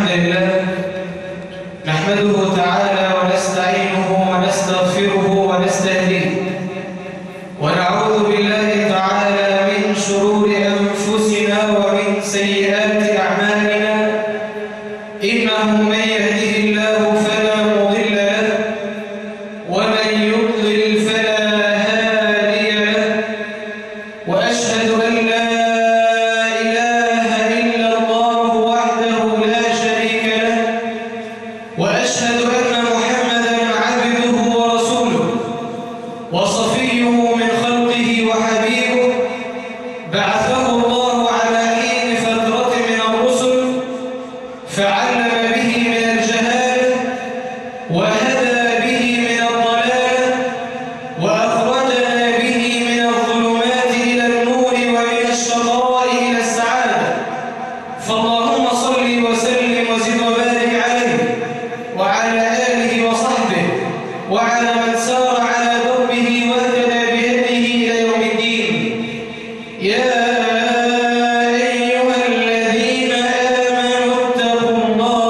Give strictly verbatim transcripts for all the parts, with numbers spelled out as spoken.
الحمد لله نحمده تعالى ونستعينه ونستغفره ونستهديه ونعوذ بالله تعالى من شرور أنفسنا ومن سيئات أعمالنا إنه من يهده الله فلا مضل له ومن يضلل فلا هادي له وأشهد أن لا إله إلا الله وحده لا شريك له وأشهد أن محمدًا عبده ورسوله وصفيه من خلقه وحبيبه بعثه الله على حين فترة من الرسل فعلم به من الجهالة وهدى به من الضلالة وأخرجنا به من الظلمات إلى النور ومن الشقاء إلى السعادة فاللهم صل وسلم وزد وبارك عليه وعلى آله وصحبه وعلى من سار على دربه واهتدى بهديه إلى يوم الدين. يا أيها الذين آمنوا اتقوا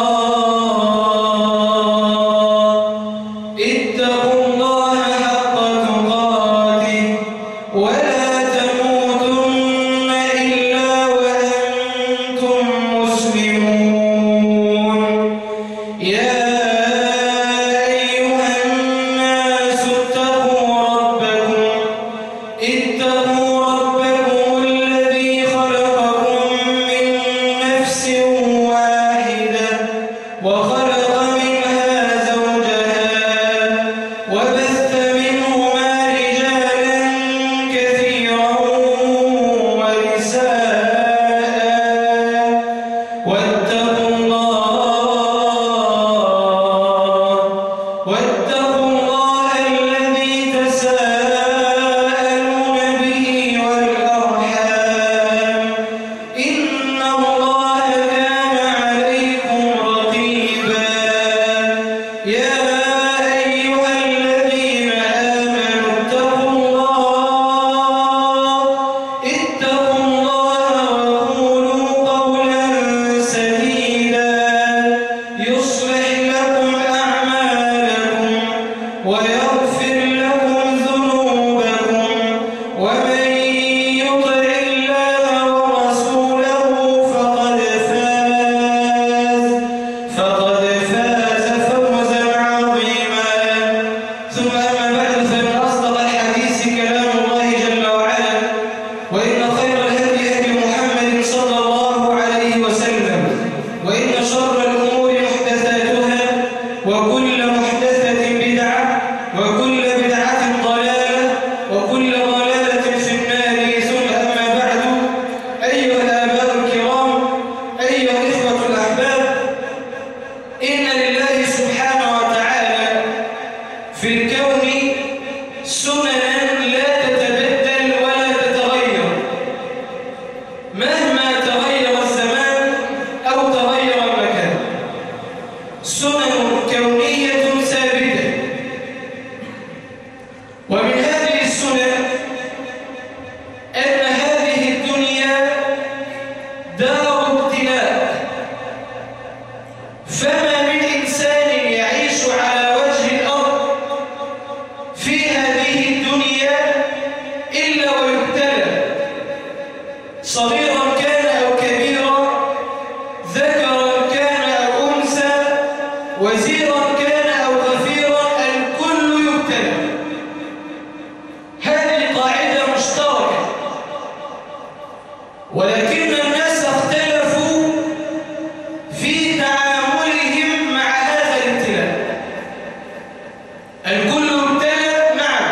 الله اتقوا الله حق تقاته ولا تموتن إلا وأنتم مسلمون. يا أيها الناس اتقوا ربكم اتقوا ربكم الذي خلقكم من نفس واحدة وخلق منها زوجها وبث منهما رجالا كثيرا ونساء واتقوا الله واتقوا الله الذي تساءلون به والأرحام إن الله كان عليكم رقيبا. يا أيها الذين آمنوا اتقوا الله اتقوا الله وقولوا قولا سديدا يصلح لكم أعمالكم ويغفر لكم ذنوبكم ومن يطع الله ورسوله فقد فاز فقد فاز فوزا عظيما. ثم أما بعد فإن أصدق الحديث كلام الله جل وعلا وإن خير الهدي هدي محمد صلى الله عليه وسلم وإن شر الأمور محدثاتها وكل محدثة بدعة وكل بدعة ضلالة وكل ضلالة في النار. ثم أما بعد أيها الآباء الكرام أيها الإخوة الأحباب إن لله سبحانه وتعالى في الكون سننا لا تتبدل ولا تتغير مهما تغير الزمان أو تغير المكان. سنن كونية ثابتة ومن هذه السنن أن هذه الدنيا دار ابتلاء فما من إنسان يعيش على وجه الأرض في هذه الدنيا إلا ويبتلى صغيرا كان أو كبيرا ذكرا كان أو أنثى وزيرا كان أو غفيرا الكل يبتلى. هذه قاعدة مشتركة ولكن الناس اختلفوا في تعاملهم مع هذا الابتلاء. الكل يبتلى نعم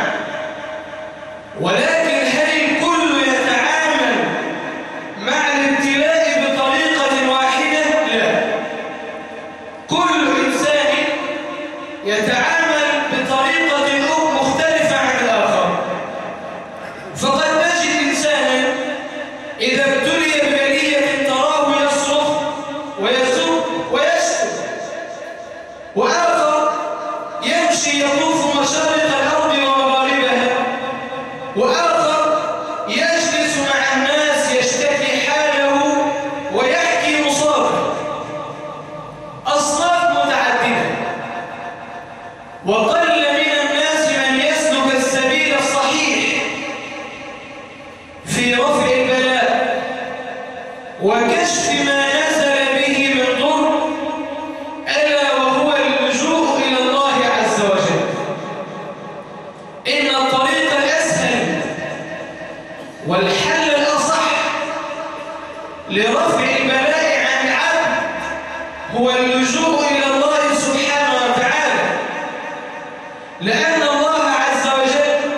ولكن هل الكل يتعامل مع الابتلاء بطريقة واحدة؟ لا. كل إنسان يتعامل بطريقة مختلفة عن الآخر. فقد تجد إنسانا إذا ابتلي ببلية تراه يصرخ ويسب ويشتم وآخر يمشي يطوف مشارق الأرض ومغاربها وآخر يجلس مع الناس يشتكي حاله ويحكي مصابه. هو اللجوء إلى الله سبحانه وتعالى، لأن الله عز وجل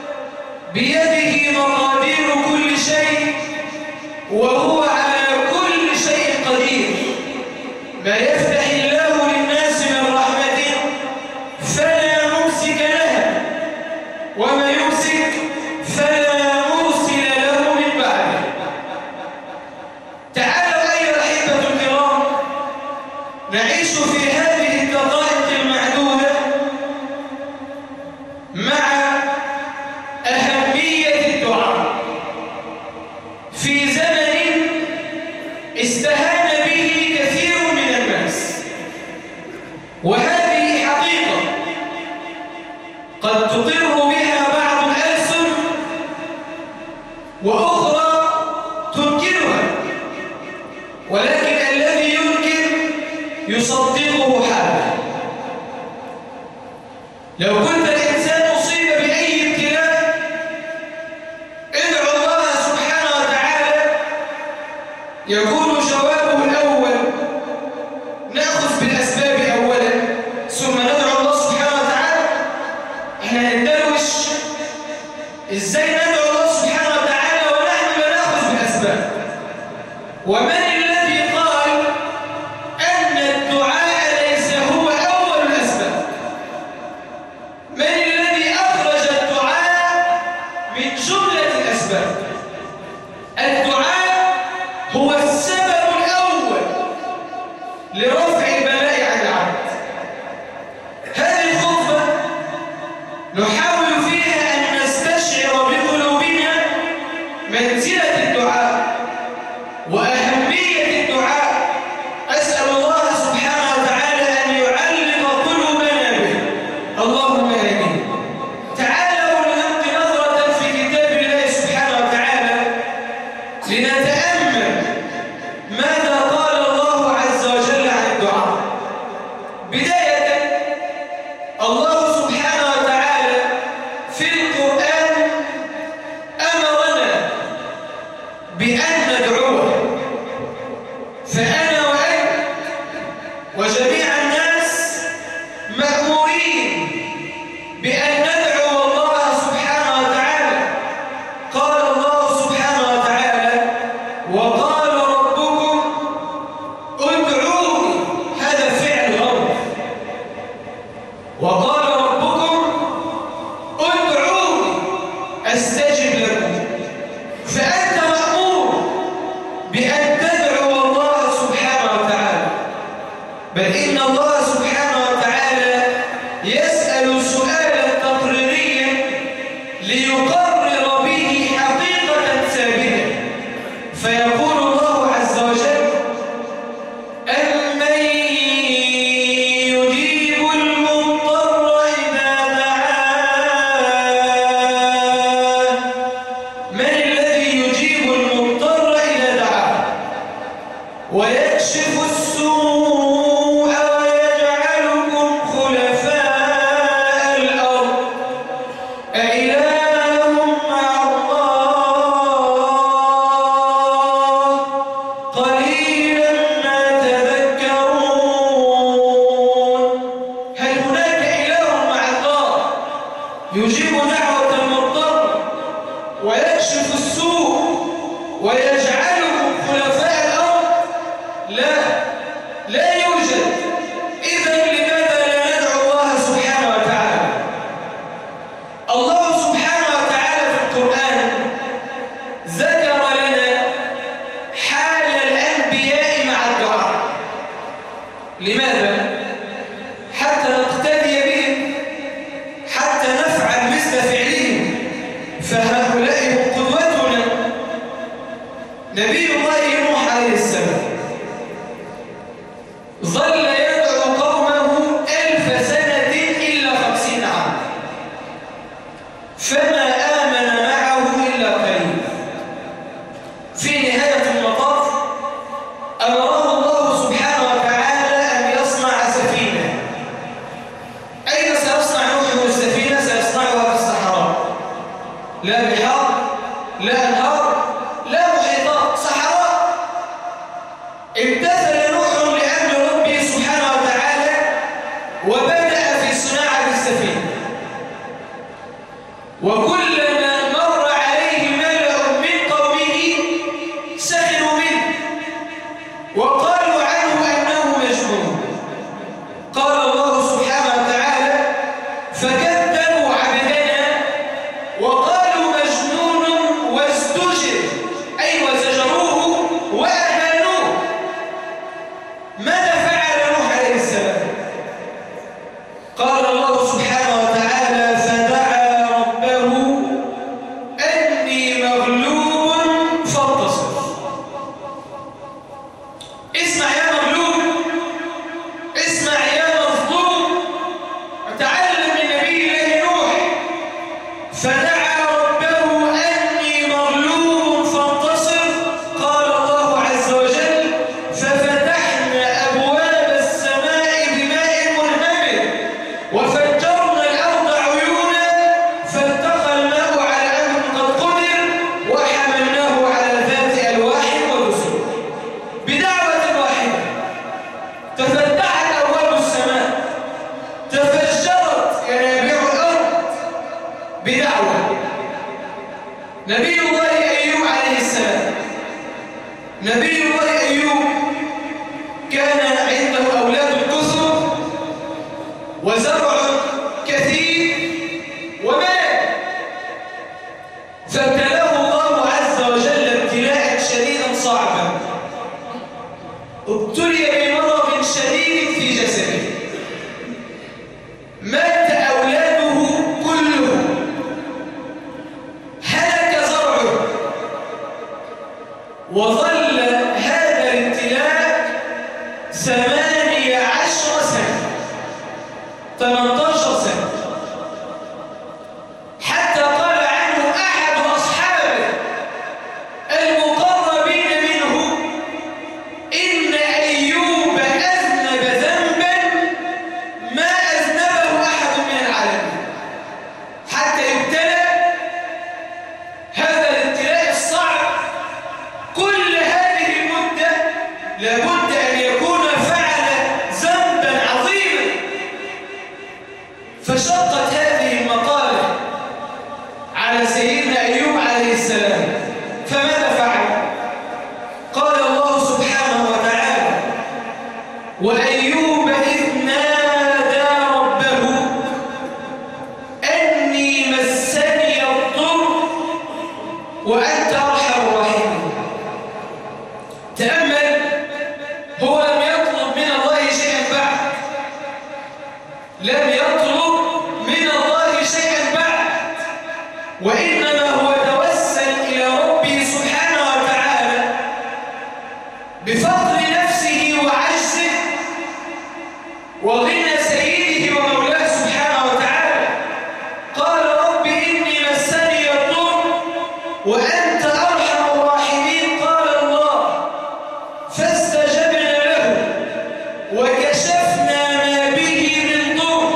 بيده مقادير كل شيء، وهو على كل شيء قدير. ما يفتح الله للناس من رحمة فلا ممسك لها، وما يمسك فلا مرسل له من بعده. تعالوا أيها الأحبة الكرام، نعيش في هذه الدقائق المعدودة مع أهمية الدعاء في زمن استهان به كثير من الناس، وهذه حقيقة قد تقر بها بعض الألسن وأخرى تنكرها، ولكن الذي ينكر يصدقه حاله. لو كنت الإنسان أصيب بأي ابتلاء ادعو الله سبحانه وتعالى، يكون جوابه الأول نأخذ بالأسباب أولا ثم ندعو الله سبحانه وتعالى. احنا ندروش ازاي ندعو الله سبحانه وتعالى ونحن لا نأخذ بالأسباب؟ ومن الذي قال أن الدعاء ليس هو أول الأسباب؟ من الذي أخرج الدعاء من جملة الأسباب؟ الدعاء هو السبب الأول لرفع البلاء عن العبد. هذه الخطبة نحاول فيها أن نستشعر بقلوبنا منزلة الدعاء وأهمية الدعاء. أسأل الله سبحانه وتعالى أن يعلق قلوبنا به، اللهم آمين. تعالوا لنلقي نظرة في كتاب الله سبحانه وتعالى لنتأمل ماذا قال الله عز وجل عن الدعاء. بداية، الله سبحانه وتعالى في القرآن أمرنا بأن ندعوه، فأنا وأنت وجميع الناس مأمورين بأن ندعو الله سبحانه وتعالى. قال الله سبحانه وتعالى: وقال ربكم ادعوني، هذا فعل أمر. وقال ربكم ادعوني أستجب لكم. فأنت مأمور بأن تدعو الله سبحانه وتعالى، بل إن الله سبحانه وتعالى يسأل سؤالا تقريريا ليقرر به حقيقة ثابتة، فيقول الله عز وجل: أمن يجيب المضطر إذا دعاه. من الذي يجيب المضطر إذا دعاه ويكشف السوء ويجعلكم خلفاء الأرض أإله مع الله قليلا ما تذكرون. هل هناك إله مع الله يجيب دعوة المضطر ويكشف السوء ويجعلكم خلفاء الأرض؟ لا، لا يوجد. إذن لماذا لا ندعو الله سبحانه وتعالى؟ الله سبحانه وتعالى في القرآن ذكر لنا حال الأنبياء مع الدعاء. لماذا؟ حتى نقتدي بهم، حتى نفعل مثل فعلهم، فهؤلاء هم قدوتنا. نبي الله نوح عليه السلام ظل يدعو قومه ألف سنة إلا خمسين عاما، فما آمن معه إلا قليل. في نهاية المطاف أمره الله سبحانه وتعالى أن يصنع سفينة وكلما مر عليه ملأ من قومه سخروا منه وقالوا عنه أنه مجنون. قال الله سبحانه وتعالى فكذبوا عبدنا وقالوا مجنون وازدجر، أي وزجروه وأهانوه. ماذا فعل نوح عليه السلام؟ قال الله سبحانه وتعالى فدعا ربه أني مغلوب فانتصر. اسمع يا مغلوب، اسمع يا مظلوم، وتعلم من نبي الله نوح. فدعا ربه أني مغلوب فانتصر. قال الله عز وجل ففتحنا أبواب السماء بماء منهمر وفجرنا الأرض عيونا فالتقى الماء على أمر قد قدر وحملناه على ذات ألواح ودسر. بدعوة واحدة تفتحت أبواب السماء، تفجرت ينابيع الأرض بدعوة. نبي الله أيوب عليه السلام، نبي الله أيوب كان عنده أولاد كثر وزرع كثير ومال، فابتلاه الله عز وجل ابتلاء شديدا صعبا. ابتلي بمرض شديد في جسده، مات أولاده كلهم، هلك زرعه، وظل هذا الابتلاء ثمانية عشر سنة، ثمانية عشر سنة، حتى قال عنه أحد أصحابه المقربين منه إن أيوب أذنب ذنبا ما أذنبه أحد من العالمين. حتى يبتلى هذا الابتلاء الصعب كل هذه المدة لابد أن يكون فعل ذنبا عظيما. فشقت هذه المقالة على سيدنا أيوب عليه السلام، فماذا فعل؟ قال الله سبحانه وتعالى وأيوب إذ نادى ربه أني مسني الضر وأنت أرحم الراحمين. تأمل، هو لم يطلب من الله شيئا بعد، لم يطلب من الله شيئا بعد، وإنما هو توسل إلى ربه سبحانه وتعالى بفضل نفسه وعجزه وغنى سيده ومولاه سبحانه وتعالى. قال رب إني مسني الضر وأنت أرحم الراحمين. قال الله فاستجبنا له وكشفنا ما به من ضر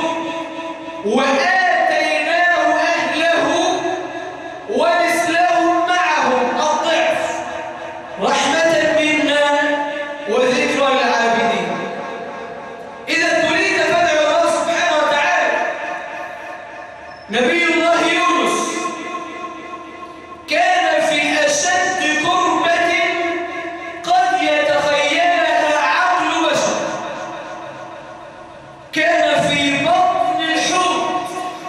وآتيناه أهله ومثلهم معهم الضعف رحمة منا وذكرى للعابدين. إذا تريد فادع الله سبحانه وتعالى. نبي الله يونس كان في أشد كربة قد يتخيلها عقل بشر. كان في بطن الحوت،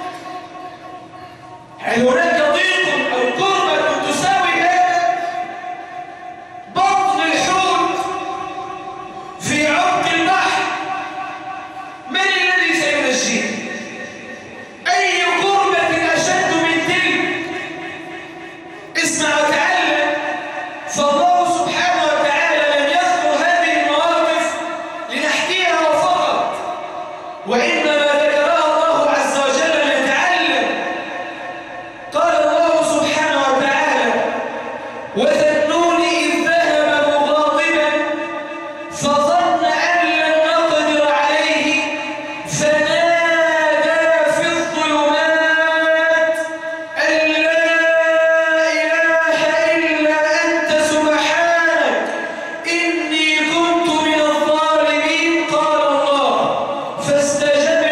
هل هناك ضيق أو كربة تساوي هذا؟ بطن الحوت في عمق البحر، من الذي سينجيه؟ أي كربة أشد من تلك؟ اسمع وتعلم. فالله سبحانه وتعالى لم يذكر هذه المواقف لنحكيها فقط، وإنما ذكرها الله عز وجل لنتعلم. قال الله سبحانه وتعالى وذنون إذ ذهب مغاضبا فظن أن لن نقدر عليه فنادى في الظلمات أن لا إله إلا أنت سبحانك إني كنت من الظالمين. قال الله فاستجبنا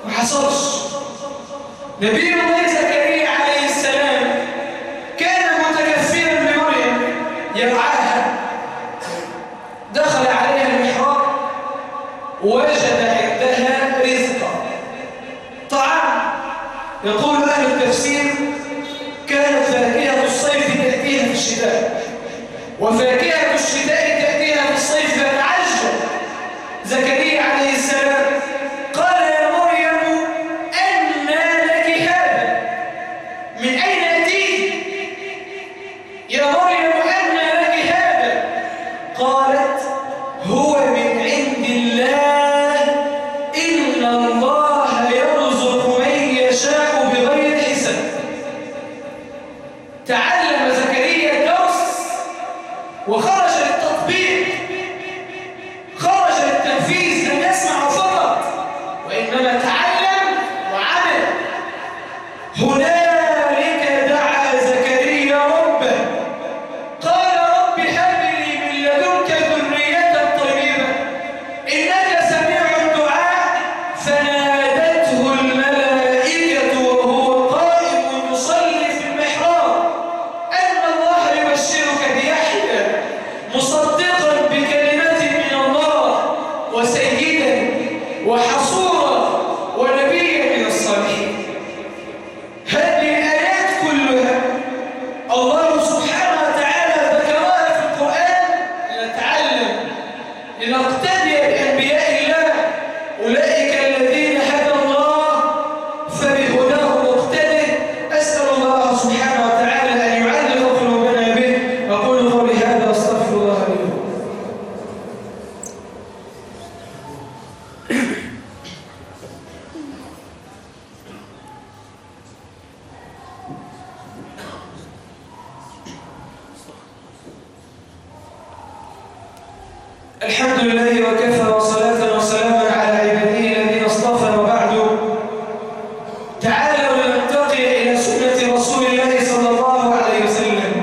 ما حصلش. نبي الله زكريا عليه السلام كان متكفلا بمريم يرعاها، دخل عليها المحراب وجد عندها رزقا طعام. يقول أهل التفسير كانت فاكهة الصيف تأتيها في الشتاء وفاكهة الشتاء تأتيها في الصيف، فتعجب زكريا عليه السلام قال يا مريم أنى لك هذا؟ من أين أتيت؟ يا مريم أنى لك هذا؟ قالت هو من عند الله، إن الله يرزق من يشاء بغير حساب. تعلم زكريا الدرس وخرج للتطبيق، خرج للتنفيذ، لم يسمع فقط وإنما تعلم وعمل. هنالك دعا زكريا ربه قال رب هب لي من لدنك ذرية طيبة إنك سميع الدعاء. فنادته الملائكة وهو قائم يصلي في المحراب أن الله يبشرك بيحيى مصدقا بكلمة من الله وسيدا وحصورا ونبيا من الصالحين. هذه الآيات كلها الله سبحانه وتعالى ذكرها في القرآن لنتعلم، لنقتدي بأنبياء الله. أولئك الذين هدى الله فبهداه مقتدي. أسأل الله سبحانه وتعالى أن يعلق قلوبنا به. أقول قولي هذا وأستغفر الله لي ولكم. الحمد لله وكفى وصلاة وسلاما على عباده الذين اصطفى، وبعد. تعالوا لننتقل إلى سنة رسول الله صلى الله عليه وسلم،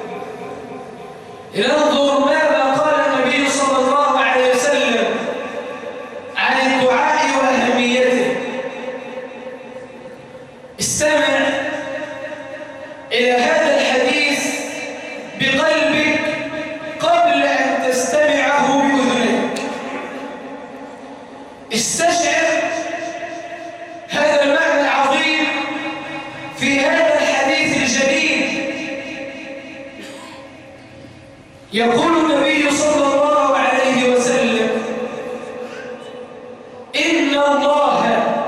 لننظر ماذا قال النبي صلى الله عليه وسلم عن الدعاء وأهميته. استمع إلى هذا الحديث بقلبك قبل أن تستمعه بأذنك. استشعر هذا المعنى العظيم في هذا الحديث الجليل. يقول النبي صلى الله عليه وسلم إن الله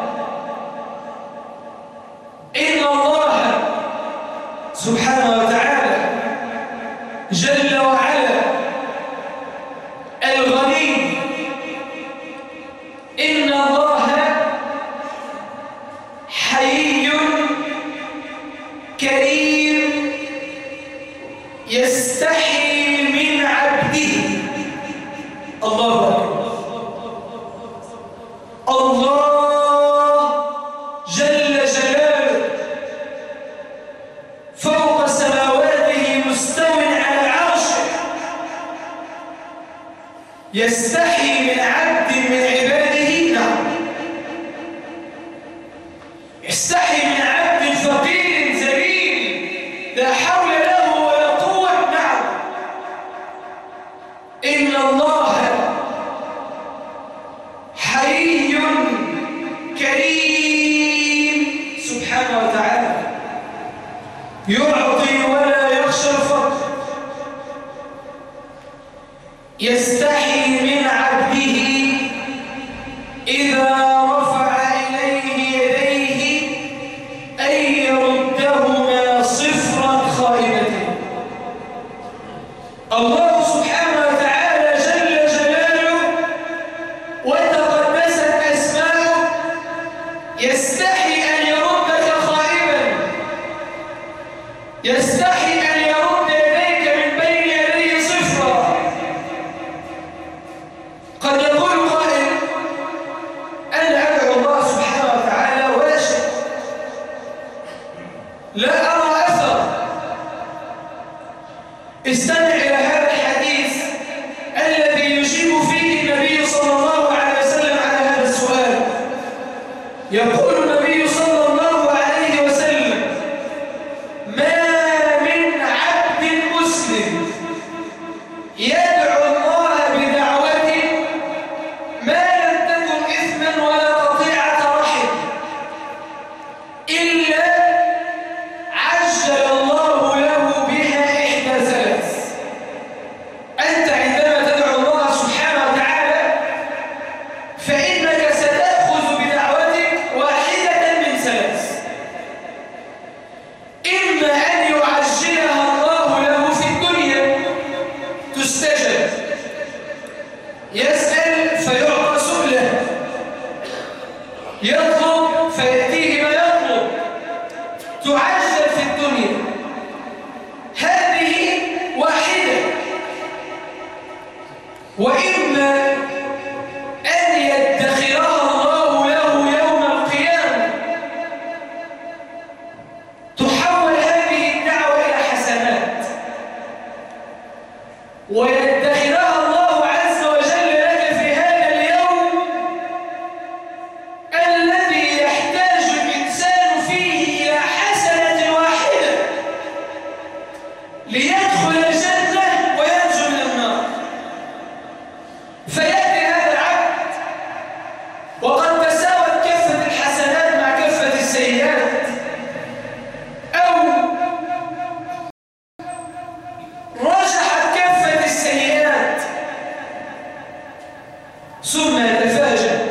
إن الله سبحانه وتعالى جل وعلا الغني، إن الله حي كريم يستحي من عبده. الله أكبر. الله جل جلاله فوق سماواته مستو على عرشه، يستحي من عبد من عباده. نعم، يستحي من عبد فقير ذليل لا حول له ولا قوة. نعم، إن الله حي كريم سبحانه وتعالى، يعطي ولا يخشى الفقر، يستحي من عبده إذا رفع إليه يديه أن يردهما صفرا خائبتين. الله سبحانه وتعالى جل جلاله وتقدست أسماؤه يستحي أن يردك خائبا، يستحي أن يرد يديك من بين يديه صفرا. قد يقول قائل أنا أدعو الله سبحانه وتعالى ولا شيء، لا أرى أثر. استمع إلى هذا الحديث الذي يجيب فيه النبي صلى الله عليه وسلم على هذا السؤال. يقول النبي صلى الله عليه وسلم: ما من عبد مسلم يدعو الله بدعوته ما لم تكن إثما ولا قطيعة رحم إلا عجل الله له بها إحدى ثلاث. أنت عندما تدعو الله سبحانه وتعالى فإنك ستأخذ بدعوتك واحدة من ثلاث: إما أن يعجلها الله له في الدنيا تستجب، يسأل فيعطى سؤله، يطلب فيأتيه ما يطلب، تعجل في الدنيا، هذه واحدة. وإما أن يدخرها الله له يوم القيامة، تحول هذه الدعوة إلى حسنات ويدخرها الله عز وجل لك في هذا اليوم الذي يحتاج الإنسان فيه إلى حسنة واحدة ليدخل الجنة وينجو من النار. فيأتي هذا العبد وقد تساوت كفة الحسنات مع كفة السيئات، أو رجحت كفة السيئات، ثم يتفاجأ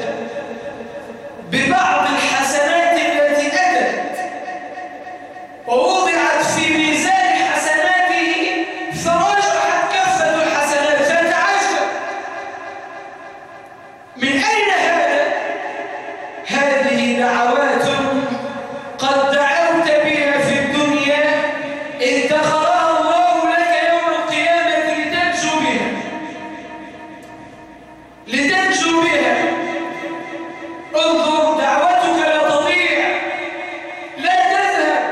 ببعض الحسنات التي أتت ووضعت في ميزان حسناته فرجحت كفة الحسنات، فتعجب: من أين هذا؟ هذه دعوات قد دعوت بها في الدنيا ادخرها الله لك يوم القيامة لتنجو بها لتنجو بها. انظر، دعوتك لا تضيع، لا تذهب.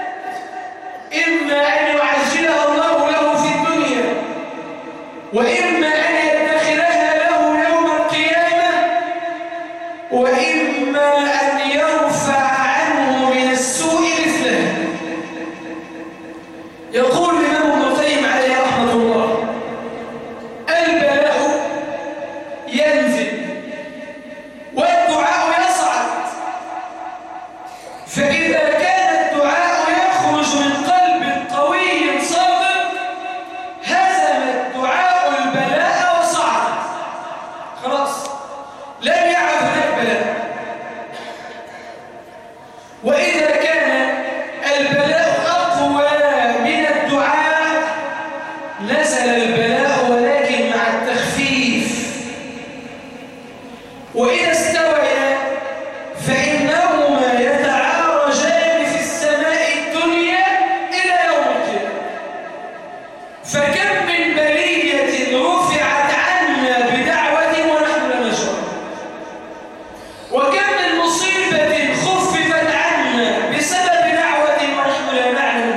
إما أن يعجلها الله له في الدنيا، وإما أن يدخرها له يوم القيامة، وإما أن يرفع عنه من السوء مثله. يقول الإمام ابن القيم عليه رحمة الله: البلاء ينزل والدعاء يصعد، فإذا كان الدعاء يخرج من قلب قوي صادق هزم الدعاء البلاء وصعد، خلاص لم يعد هناك بلاء. وإذا كان البلاء أقوى من الدعاء نزل البلاء ولكن مع التخفيف، وإذا استويا فإنهما يتعارجان في السماء الدنيا إلى يوم القيامة. فكم من بلية رفعت عنا بدعوة ونحن لا نشعر، وكم من مصيبة خففت عنا بسبب دعوة ونحن لا نعلم.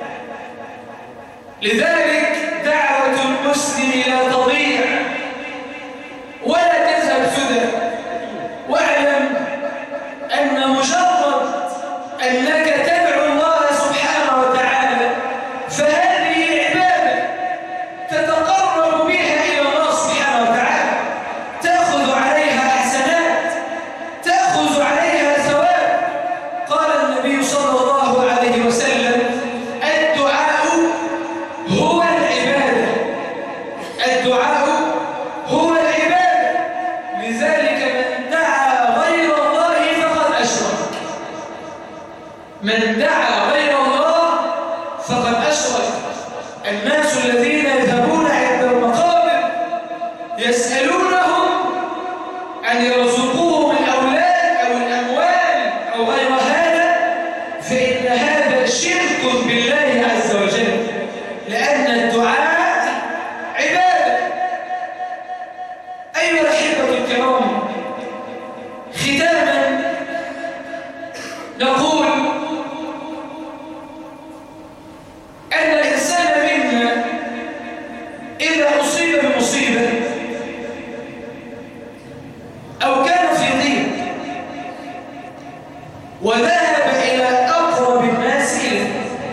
لذلك دعوة المسلم لا تضيع ولا تذهب سدى. واعلم أن مجرد أنك تدعو الله سبحانه وتعالى فهذه عبادة تتقرب بها إلى الله سبحانه وتعالى، تأخذ عليها حسنات، تأخذ عليها ثواب. قال النبي صلى الله عليه وسلم: الدعاء هو العبادة، الدعاء هو العبادة. لذلك من دعا غير الله فقد أشرك، من دعا غير الله فقد أشرك. الناس الذين يذهبون عند المقابر يسألونهم أن يرزقوهم الأولاد أو الأموال أو غير هذا، فإن هذا شرك بالله عز وجل، لأن الدعاء عبادة. أيها الأحبة الكرام، ختاما نقول أن الإنسان منا إذا أصيب بمصيبة أو كان في ضيق وذهب إلى أقرب الناس إليه،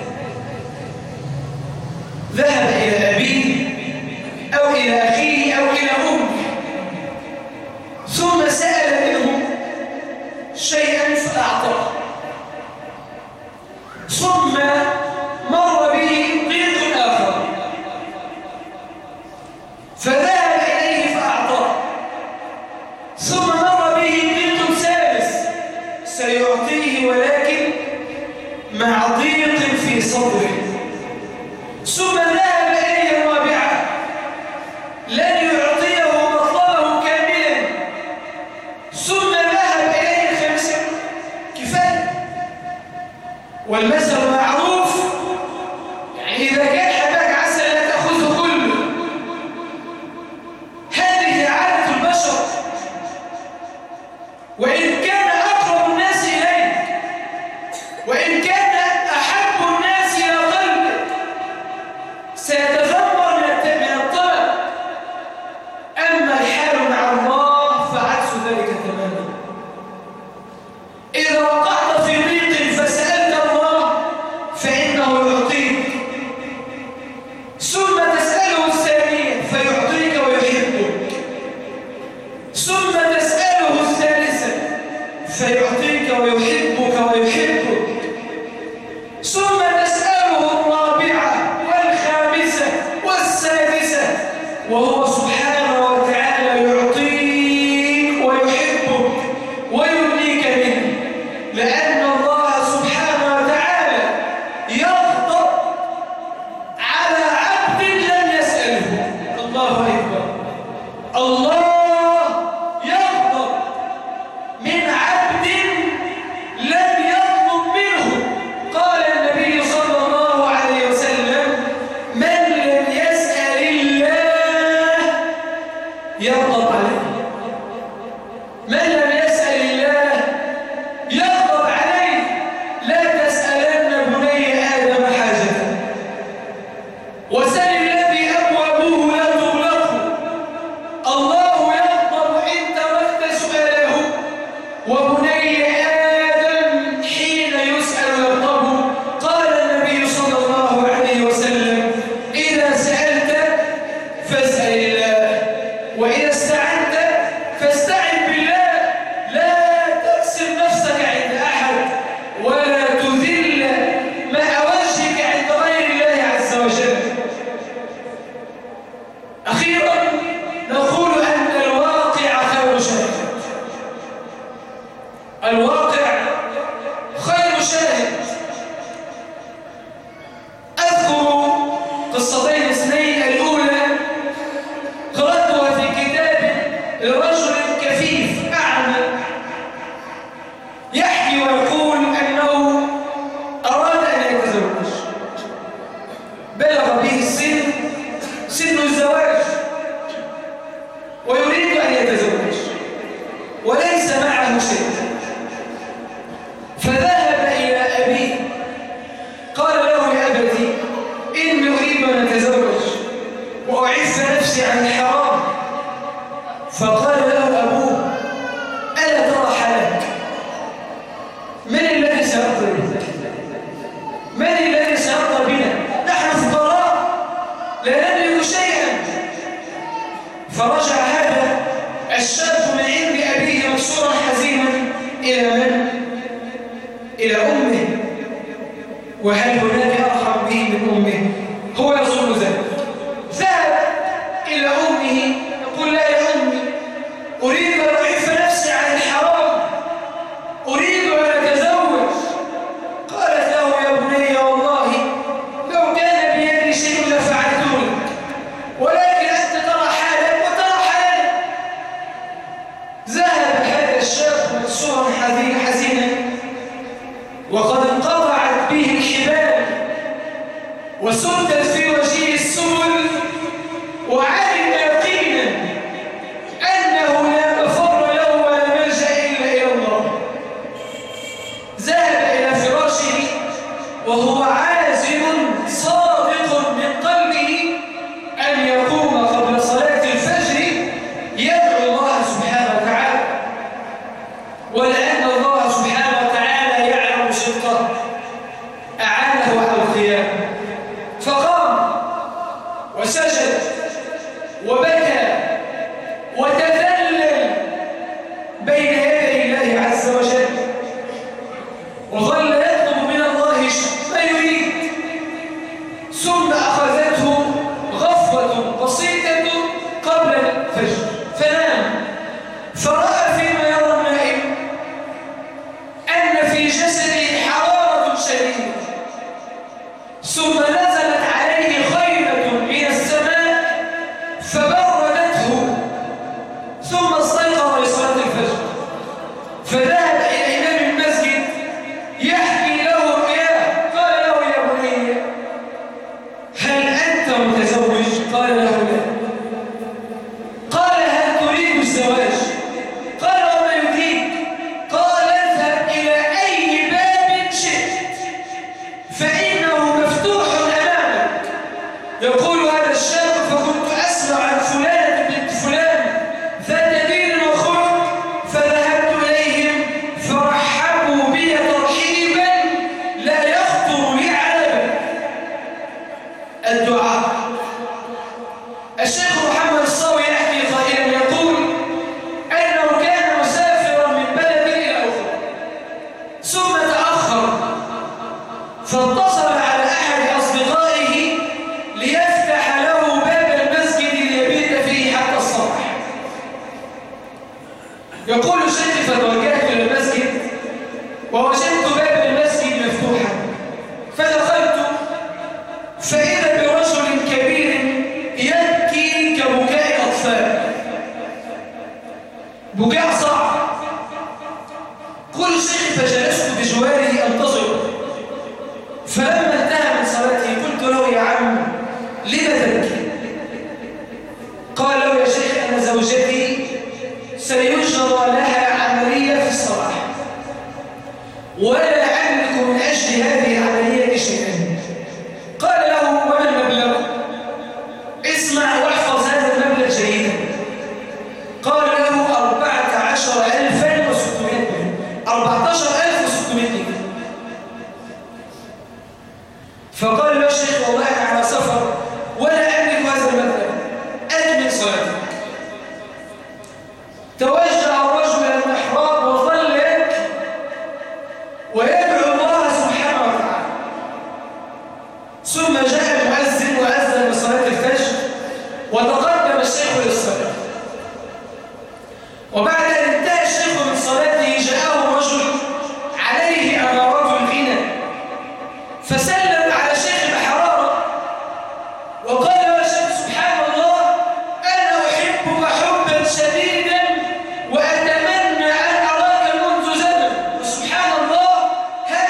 ذهب إلى أبيه أو إلى أخيه أو إلى أمه، ثم سأل منهم شيئا فأعطاه، ثم مر به ضيق آخر فذهب إليه فأعطاه، ثم مر به ضيق ثالث سيعطيه ولكن مع ضيق في صدره، ثم ذهب إليه الرابعة لن يعطيه مطلبه كاملا، ثم ذهب إليه الخامسة كفاية. والمثل معروف، يعني إذا كان حباك عسل لا تأخذه كله، هذه عادة البشر، وإن كان أقرب الناس إليك وإن كان أحب الناس إلى قلبك سيتذمر من الطلب، أما الحال مع الله فعكس ذلك تماما. إذا وقعت في ضيق فسألت الله فإنه يعطيك، ثم تسأله الثانية فيعطيك ويحبك، ثم تسأله الثالثة فيعطيك ويحبك ويحبك، ثم تسأله الرابعة والخامسة والسادسة وهو سبحانه وتعالى يعطيك ويحبك ويبنيك منه، لأن الله سبحانه وتعالى يغضب على عبد لم يسأله. الله أكبر. الله يغضب من عبد لم يطلب منه. قال النبي صلى الله عليه وسلم: من لم يسأل الله يغضب عليه، من لم يسأل الله يغضب عليه. لا تسألن بني آدم حاجة، وسل الذي أبوابه لا تغلق. الله يغضب إن تركت سؤاله، وبني آدم حين يسأل يغضب. قال النبي صلى الله عليه وسلم: إذا سألت فاسأل الله، وإذا استعنت فاستعن بالله. لا تكسر نفسك عند أحد، ولا تذل مع وجهك عند غير الله عز وجل. أخيرا نقول أن الواقع خير شاهد، الواقع خير شاهد. أذكر قصتين اثنين. الأولى قرأتها في كتاب لرجل كفيف أعمى يحكي ويقول أنه أراد أن يتزوج، بلغ به السن سن الزواج ويريد أن يتزوج وليس معه شيء، فذهب إلى أبيه قال له: يا أبتي إني أريد أن أتزوج وأعف نفسي عن الحرام. فقال له أبوه: ألا ترى حالك؟ من الذي سيرضى بنا؟ من الذي سيرضى بنا؟ نحن فقراء لا نملك شيئا. فرجع هذا الشاب من عند أبيه مكسورا حزينا إلى من؟ إلى أمه. وهل هناك أرحم به من أمه؟ هو يظن ذلك. ذهب إلى أمه يقول: لا يا أمي، أريد أن أعف نفسي عن الحرام، أريد أن أتزوج. قالت له: يا بني والله لو كان بيدي شيء لفعلته لك، ولكن أنت ترى حالك وترى حالك. ذهب هذا الشاب مكسورا حزينا وقد انقطعت به الحبال وسدت في وجهه السبل، وعلم يقينا أنه لا مفر له ولا ملجأ إلا إلى الله. ذهب إلى فراشه وهو عازم صادق من قلبه أن يقوم قبل صلاة الفجر يدعو الله سبحانه وتعالى، ولأن الله سبحانه وتعالى وظل يطلب من الله ما يريد، ثم أخذته غفوة بسيطة قبل الفجر فنام، فرأى فيما يرى النائم أن في جسده حرارة شديدة، ثم نزلت عليه خيمة من السماء فبردته، ثم استيقظ لصلاة الفجر، فذهب إلى إمام المسجد يحكي له إياه، قال له يا بني هل أنت متزوج؟ قال له لا. قال هل تريد الزواج؟ قال وما يريد؟ قال اذهب إلى أي باب شئت فإنه مفتوح أمامك. يقول هذا الشاب فكنت أسمع عن فلانة بنت فلان ذات دين وخلق، فذهبت إليهم فرحبوا بي ترحيبا لا يخطر لي على بال. الدعاء. الشيخ محمد الصاوي يحكي قائلا يقول أنه كان مسافرا من بلد إلى أخرى، ثم تأخر فاتصل على أحد أصدقائه ليفتح له باب المسجد ليبيت فيه حتى الصباح. يقول الشيخ فتوجهت إلى المسجد ووجدت باب المسجد مفتوحا، فدخلت فإذا برجل كبير يبكي كبكاء الأطفال، بكاء صعب. قل الشيخ فجلست بجواره أنتظره، فلما انتهى من صلاته قلت له يا عم لم تبكي؟ قال له يا شيخ أن زوجتي سيجرى لها عملية في الصباح ولا أملك من أجل هذه العملية شيئا. قال له وما المبلغ؟ اسمع واحفظ هذا المبلغ جيدا. قال له أربعة عشر ألفا وستمائة جنيه، أربعة عشر ألف وستمائة جنيه. فقال له الشيخ والله أنا على سفر ولا أملك هذا المبلغ، أكمل صلاتك. توجه الرجل إلى المحراب وظل يبكي ويدعو الله سبحانه وتعالى، ثم جاء المؤذن وأذن بصلاة الفجر وتقدم الشيخ للصلاة. وبعد أن انتهى الشيخ من صلاته جاءه رجل عليه أمارات الغنى، فسلم على الشيخ بحرارة وقال له يا شيخ سبحان الله أنا أحبك حبا شديدا وأتمنى أن أراك منذ زمن، وسبحان الله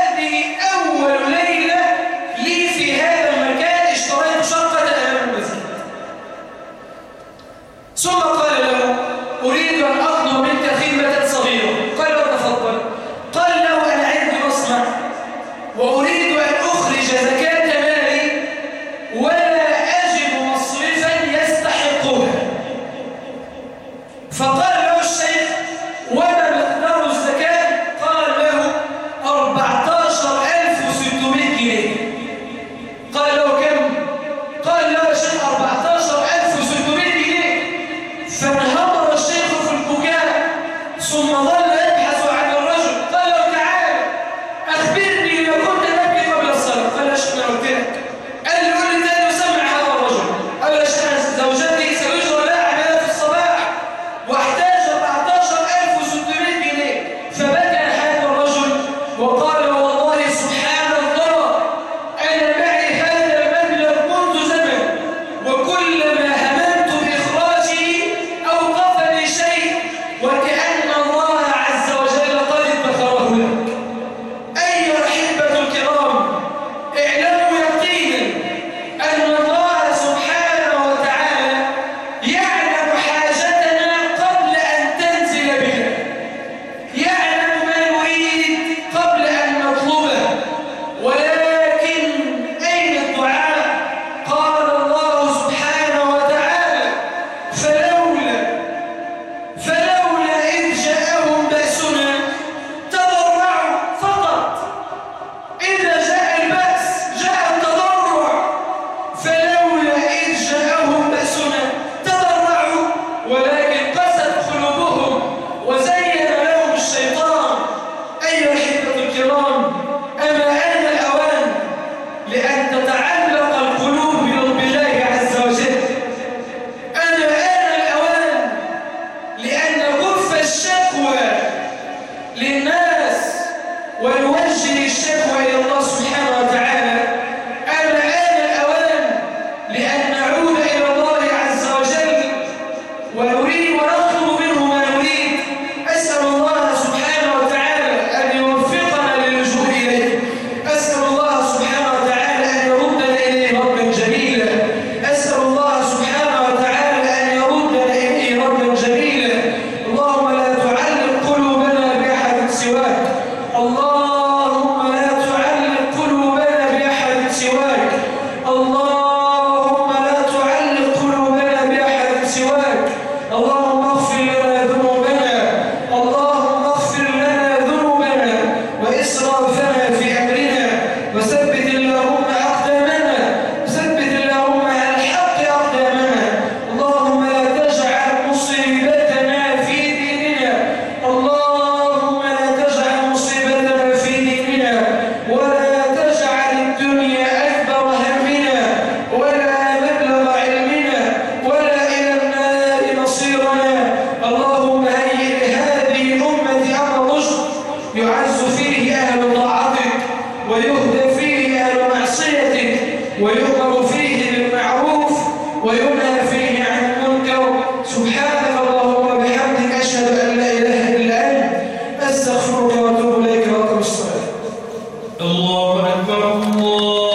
الشكوى إلى الله سبحانه وتعالى. أنا آن الأوان لأن نعود إلى الله عز وجل ونريد ونطلب منه ما نريد. أسأل الله سبحانه وتعالى أن يوفقنا للجوء إليه. أسأل الله سبحانه وتعالى أن يردنا إليه ردا جميلا. أسأل الله سبحانه وتعالى أن يردنا إليه ردا جميلا. اللهم لا تعلق قلوبنا بأحد سواك. اللهم لا تعلق قلوبنا بأحد سواك. اللهم لا تعلق قلوبنا بأحد سواك. اللهم اغفر لنا ذنوبنا. اللهم اغفر لنا ذنوبنا وإسرافنا في أمرنا. وثبت اللهم أقدامنا. ثبت اللهم على الحق أقدامنا. اللهم لا تجعل مصيبتنا في ديننا. اللهم لا تجعل مصيبتنا في ديننا ولا تجعل الدنيا أكبر همنا ولا مبلغ علمنا ولا إلى النار مصيرنا. اللهم هيئ لهذه الأمة أمر رشد يعز فيه أهل طاعتك ويهدى فيه أهل معصيتك ويؤمر